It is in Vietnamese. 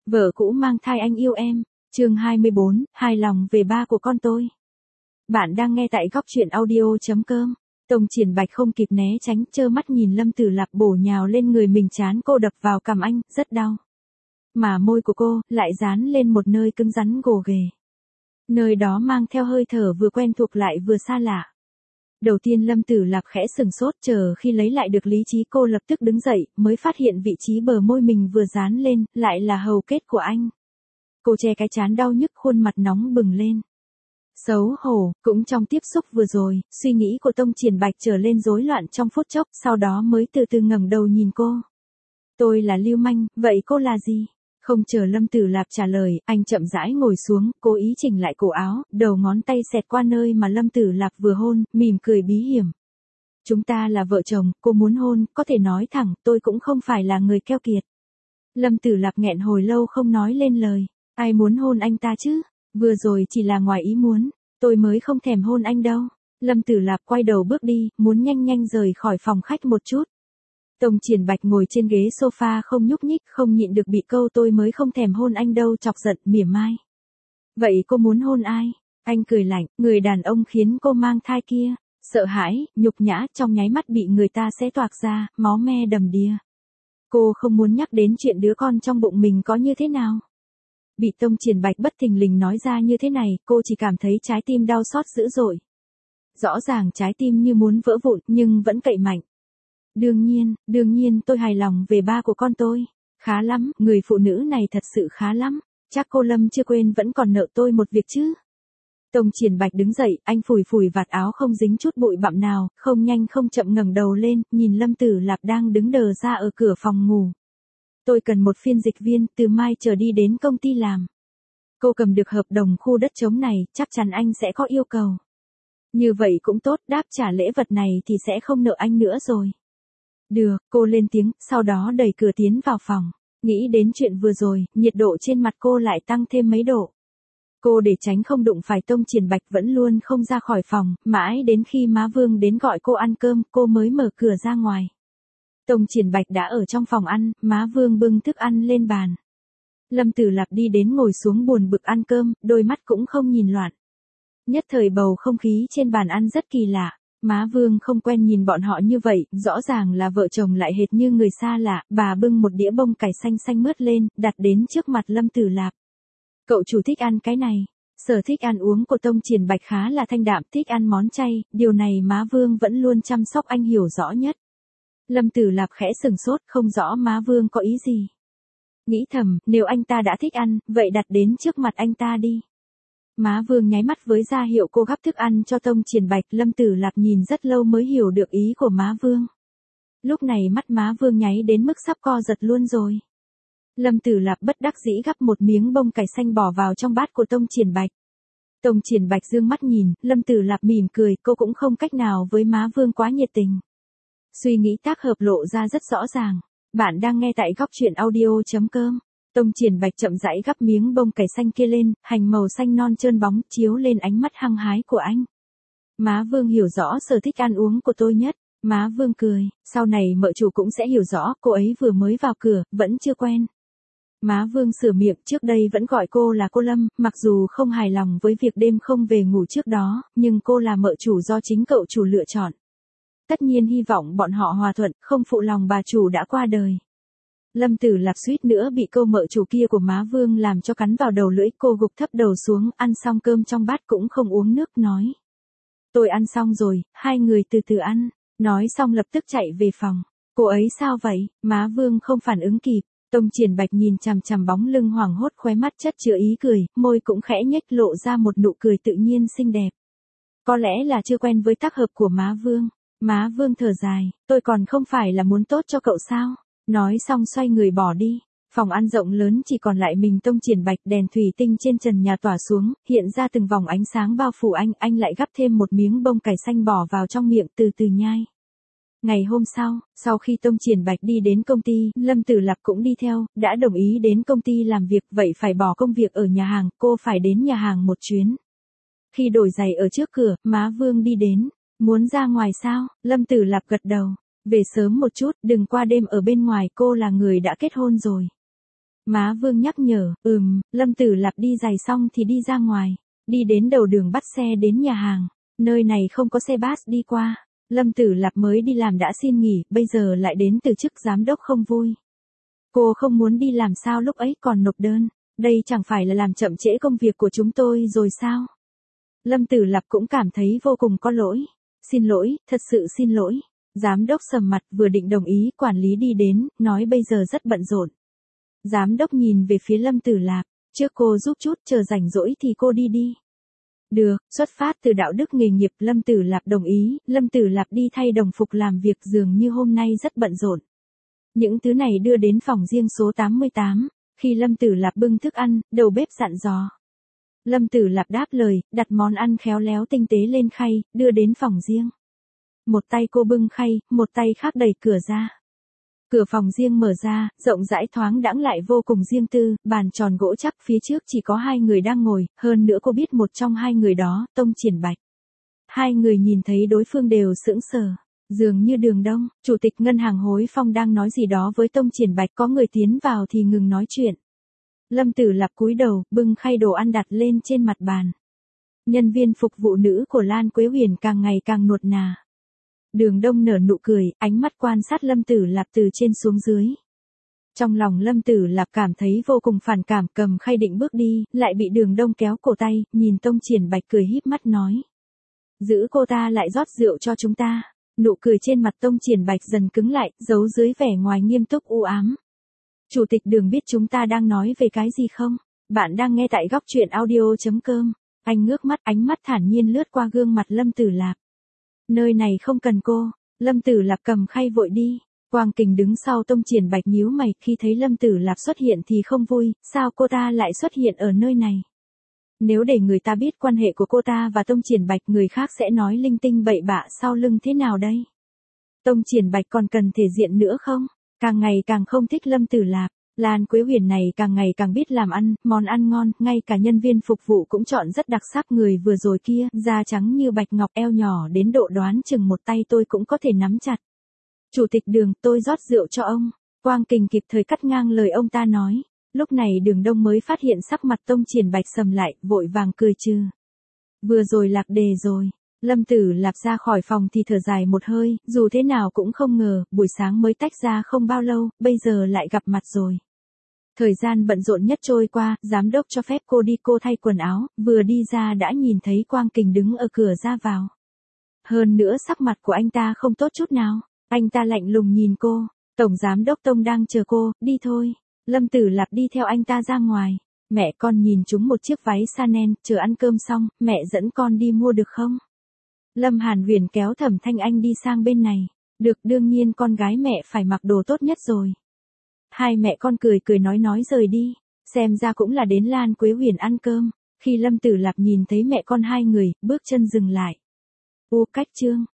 Vợ cũ mang thai anh yêu em. Chương 24, hài lòng về ba của con tôi. Bạn đang nghe tại góc truyện audio.com. Tông Triển Bạch không kịp né tránh, trơ mắt nhìn Lâm Tử Lạp bổ nhào lên người mình, trán cô đập vào cằm anh, rất đau. Mà môi của cô lại dán lên một nơi cứng rắn gồ ghề. Nơi đó mang theo hơi thở vừa quen thuộc lại vừa xa lạ. Đầu tiên Lâm Tử Lạp khẽ sừng sốt, chờ khi lấy lại được lý trí cô lập tức đứng dậy, mới phát hiện vị trí bờ môi mình vừa dán lên, lại là hầu kết của anh. Cô che cái trán đau nhức, khuôn mặt nóng bừng lên. Xấu hổ, cũng trong tiếp xúc vừa rồi, suy nghĩ của Tông Triển Bạch trở lên rối loạn trong phút chốc, sau đó mới từ từ ngẩng đầu nhìn cô. Tôi là lưu manh, vậy cô là gì? Không chờ Lâm Tử Lạp trả lời, anh chậm rãi ngồi xuống, cố ý chỉnh lại cổ áo, đầu ngón tay xẹt qua nơi mà Lâm Tử Lạp vừa hôn, mỉm cười bí hiểm. Chúng ta là vợ chồng, cô muốn hôn, có thể nói thẳng, tôi cũng không phải là người keo kiệt. Lâm Tử Lạp nghẹn hồi lâu không nói lên lời. Ai muốn hôn anh ta chứ? Vừa rồi chỉ là ngoài ý muốn, tôi mới không thèm hôn anh đâu. Lâm Tử Lạp quay đầu bước đi, muốn nhanh nhanh rời khỏi phòng khách một chút. Tông Triển Bạch ngồi trên ghế sofa không nhúc nhích, không nhịn được bị câu tôi mới không thèm hôn anh đâu chọc giận, mỉa mai. Vậy cô muốn hôn ai? Anh cười lạnh, người đàn ông khiến cô mang thai kia. Sợ hãi, nhục nhã trong nháy mắt bị người ta xé toạc ra, máu me đầm đìa. Cô không muốn nhắc đến chuyện đứa con trong bụng mình có như thế nào. Bị Tông Triển Bạch bất thình lình nói ra như thế này, cô chỉ cảm thấy trái tim đau xót dữ dội. Rõ ràng trái tim như muốn vỡ vụn nhưng vẫn cậy mạnh. Đương nhiên tôi hài lòng về ba của con tôi. Khá lắm, người phụ nữ này thật sự khá lắm. Chắc cô Lâm chưa quên vẫn còn nợ tôi một việc chứ. Tông Triển Bạch đứng dậy, anh phủi phủi vạt áo không dính chút bụi bặm nào, không nhanh không chậm ngẩng đầu lên, nhìn Lâm Tử Lạp đang đứng đờ ra ở cửa phòng ngủ. Tôi cần một phiên dịch viên, từ mai trở đi đến công ty làm. Cô cầm được hợp đồng khu đất trống này, chắc chắn anh sẽ có yêu cầu. Như vậy cũng tốt, đáp trả lễ vật này thì sẽ không nợ anh nữa rồi. Được, cô lên tiếng, sau đó đẩy cửa tiến vào phòng. Nghĩ đến chuyện vừa rồi, nhiệt độ trên mặt cô lại tăng thêm mấy độ. Cô để tránh không đụng phải Tông Triển Bạch vẫn luôn không ra khỏi phòng, mãi đến khi má Vương đến gọi cô ăn cơm, cô mới mở cửa ra ngoài. Tông Triển Bạch đã ở trong phòng ăn, má Vương bưng thức ăn lên bàn. Lâm Tử Lạp đi đến ngồi xuống buồn bực ăn cơm, đôi mắt cũng không nhìn loạn. Nhất thời bầu không khí trên bàn ăn rất kỳ lạ. Má Vương không quen nhìn bọn họ như vậy, rõ ràng là vợ chồng lại hệt như người xa lạ. Bà bưng một đĩa bông cải xanh xanh mướt lên, đặt đến trước mặt Lâm Tử Lạp. Cậu chủ thích ăn cái này. Sở thích ăn uống của Tông Triển Bạch khá là thanh đạm, thích ăn món chay, điều này má Vương vẫn luôn chăm sóc anh hiểu rõ nhất. Lâm Tử Lạp khẽ sừng sốt, không rõ má Vương có ý gì. Nghĩ thầm, nếu anh ta đã thích ăn, vậy đặt đến trước mặt anh ta đi. Má Vương nháy mắt với ra hiệu cô gắp thức ăn cho Tông Triển Bạch. Lâm Tử Lạp nhìn rất lâu mới hiểu được ý của má Vương. Lúc này mắt má Vương nháy đến mức sắp co giật luôn rồi. Lâm Tử Lạp bất đắc dĩ gắp một miếng bông cải xanh bỏ vào trong bát của Tông Triển Bạch. Tông Triển Bạch dương mắt nhìn, Lâm Tử Lạp mỉm cười, cô cũng không cách nào với má Vương quá nhiệt tình. Suy nghĩ tác hợp lộ ra rất rõ ràng. Bạn đang nghe tại góc truyện audio.com. Tông Triển Bạch chậm rãi gắp miếng bông cải xanh kia lên, hành màu xanh non trơn bóng chiếu lên ánh mắt hăng hái của anh. Má Vương hiểu rõ sở thích ăn uống của tôi nhất. Má Vương cười, sau này mợ chủ cũng sẽ hiểu rõ, cô ấy vừa mới vào cửa, vẫn chưa quen. Má Vương sửa miệng, trước đây vẫn gọi cô là cô Lâm, mặc dù không hài lòng với việc đêm không về ngủ trước đó, nhưng cô là mợ chủ do chính cậu chủ lựa chọn. Tất nhiên hy vọng bọn họ hòa thuận, không phụ lòng bà chủ đã qua đời. Lâm Tử Lạp suýt nữa bị câu mợ chủ kia của má Vương làm cho cắn vào đầu lưỡi, cô gục thấp đầu xuống, ăn xong cơm trong bát cũng không uống nước, nói. Tôi ăn xong rồi, hai người từ từ ăn. Nói xong lập tức chạy về phòng. Cô ấy sao vậy? Má Vương không phản ứng kịp. Tông Triển Bạch nhìn chằm chằm bóng lưng hoảng hốt, khóe mắt chất chứa ý cười, môi cũng khẽ nhếch lộ ra một nụ cười tự nhiên xinh đẹp. Có lẽ là chưa quen với tác hợp của má Vương. Má Vương thở dài, tôi còn không phải là muốn tốt cho cậu sao? Nói xong xoay người bỏ đi. Phòng ăn rộng lớn chỉ còn lại mình Tông Triển Bạch, đèn thủy tinh trên trần nhà tỏa xuống, hiện ra từng vòng ánh sáng bao phủ anh lại gắp thêm một miếng bông cải xanh bỏ vào trong miệng từ từ nhai. Ngày hôm sau khi Tông Triển Bạch đi đến công ty, Lâm Tử Lạp cũng đi theo, đã đồng ý đến công ty làm việc, vậy phải bỏ công việc ở nhà hàng, cô phải đến nhà hàng một chuyến. Khi đổi giày ở trước cửa, má Vương đi đến, muốn ra ngoài sao? Lâm Tử Lạp gật đầu, về sớm một chút, đừng qua đêm ở bên ngoài, cô là người đã kết hôn rồi. Má Vương nhắc nhở, Lâm Tử Lạp đi giày xong thì đi ra ngoài. Đi đến đầu đường bắt xe đến nhà hàng. Nơi này không có xe bus đi qua. Lâm Tử Lạp mới đi làm đã xin nghỉ, bây giờ lại đến từ chức giám đốc không vui. Cô không muốn đi làm sao lúc ấy còn nộp đơn. Đây chẳng phải là làm chậm trễ công việc của chúng tôi rồi sao? Lâm Tử Lạp cũng cảm thấy vô cùng có lỗi. Xin lỗi, thật sự xin lỗi. Giám đốc sầm mặt vừa định đồng ý, quản lý đi đến, nói bây giờ rất bận rộn. Giám đốc nhìn về phía Lâm Tử Lạp, trước cô giúp chút, chờ rảnh rỗi thì cô đi đi. Được, xuất phát từ đạo đức nghề nghiệp, Lâm Tử Lạp đồng ý. Lâm Tử Lạp đi thay đồng phục làm việc, dường như hôm nay rất bận rộn. Những thứ này đưa đến phòng riêng số 88, khi Lâm Tử Lạp bưng thức ăn, đầu bếp dặn dò. Lâm Tử Lạp đáp lời, đặt món ăn khéo léo tinh tế lên khay, đưa đến phòng riêng. Một tay cô bưng khay, một tay khác đẩy cửa ra. Cửa phòng riêng mở ra, rộng rãi thoáng đãng lại vô cùng riêng tư, bàn tròn gỗ chắc, phía trước chỉ có 2 người đang ngồi, hơn nữa cô biết một trong 2 người đó, Tông Triển Bạch. 2 người nhìn thấy đối phương đều sững sờ. Dường như Đường Đông, chủ tịch ngân hàng Hối Phong đang nói gì đó với Tông Triển Bạch, có người tiến vào thì ngừng nói chuyện. Lâm Tử Lạp cúi đầu, bưng khay đồ ăn đặt lên trên mặt bàn. Nhân viên phục vụ nữ của Lan Quế Huyền càng ngày càng nuột nà. Đường Đông nở nụ cười, ánh mắt quan sát Lâm Tử Lạp từ trên xuống dưới. Trong lòng Lâm Tử Lạp cảm thấy vô cùng phản cảm, cầm khay định bước đi, lại bị Đường Đông kéo cổ tay, nhìn Tông Triển Bạch cười híp mắt nói. Giữ cô ta lại rót rượu cho chúng ta. Nụ cười trên mặt Tông Triển Bạch dần cứng lại, giấu dưới vẻ ngoài nghiêm túc u ám. Chủ tịch Đường biết chúng ta đang nói về cái gì không? Bạn đang nghe tại góc truyện audio.com. Anh ngước mắt, ánh mắt thản nhiên lướt qua gương mặt Lâm Tử Lạp. Nơi này không cần cô. Lâm Tử Lạp cầm khay vội đi. Quang Kình đứng sau Tông Triển Bạch nhíu mày, khi thấy Lâm Tử Lạp xuất hiện thì không vui, sao cô ta lại xuất hiện ở nơi này? Nếu để người ta biết quan hệ của cô ta và Tông Triển Bạch, người khác sẽ nói linh tinh bậy bạ sau lưng thế nào đây? Tông Triển Bạch còn cần thể diện nữa không? Càng ngày càng không thích Lâm Tử Lạp. Lan Quế Huyền này càng ngày càng biết làm ăn, món ăn ngon, ngay cả nhân viên phục vụ cũng chọn rất đặc sắc. Người vừa rồi kia, da trắng như bạch ngọc, eo nhỏ đến độ đoán chừng một tay tôi cũng có thể nắm chặt. Chủ tịch Đường, tôi rót rượu cho ông. Quang Kình kịp thời cắt ngang lời ông ta nói. Lúc này Đường Đông mới phát hiện sắc mặt Tông Triển Bạch sầm lại, vội vàng cười trừ. Vừa rồi lạc đề rồi. Lâm Tử Lạp ra khỏi phòng thì thở dài một hơi, dù thế nào cũng không ngờ, buổi sáng mới tách ra không bao lâu, bây giờ lại gặp mặt rồi. Thời gian bận rộn nhất trôi qua, giám đốc cho phép cô đi, cô thay quần áo, vừa đi ra đã nhìn thấy Quang Kình đứng ở cửa ra vào. Hơn nữa sắc mặt của anh ta không tốt chút nào, anh ta lạnh lùng nhìn cô, Tổng Giám đốc Tông đang chờ cô, đi thôi. Lâm Tử Lạp đi theo anh ta ra ngoài. Mẹ con nhìn chúng một chiếc váy Chanel, chờ ăn cơm xong, mẹ dẫn con đi mua được không? Lâm Hàn Huyền kéo Thẩm Thanh Anh đi sang bên này. Được, đương nhiên con gái mẹ phải mặc đồ tốt nhất rồi. Hai mẹ con cười cười nói rời đi. Xem ra cũng là đến Lan Quế Huyền ăn cơm. Khi Lâm Tử Lạp nhìn thấy mẹ con hai người, bước chân dừng lại. Cách chương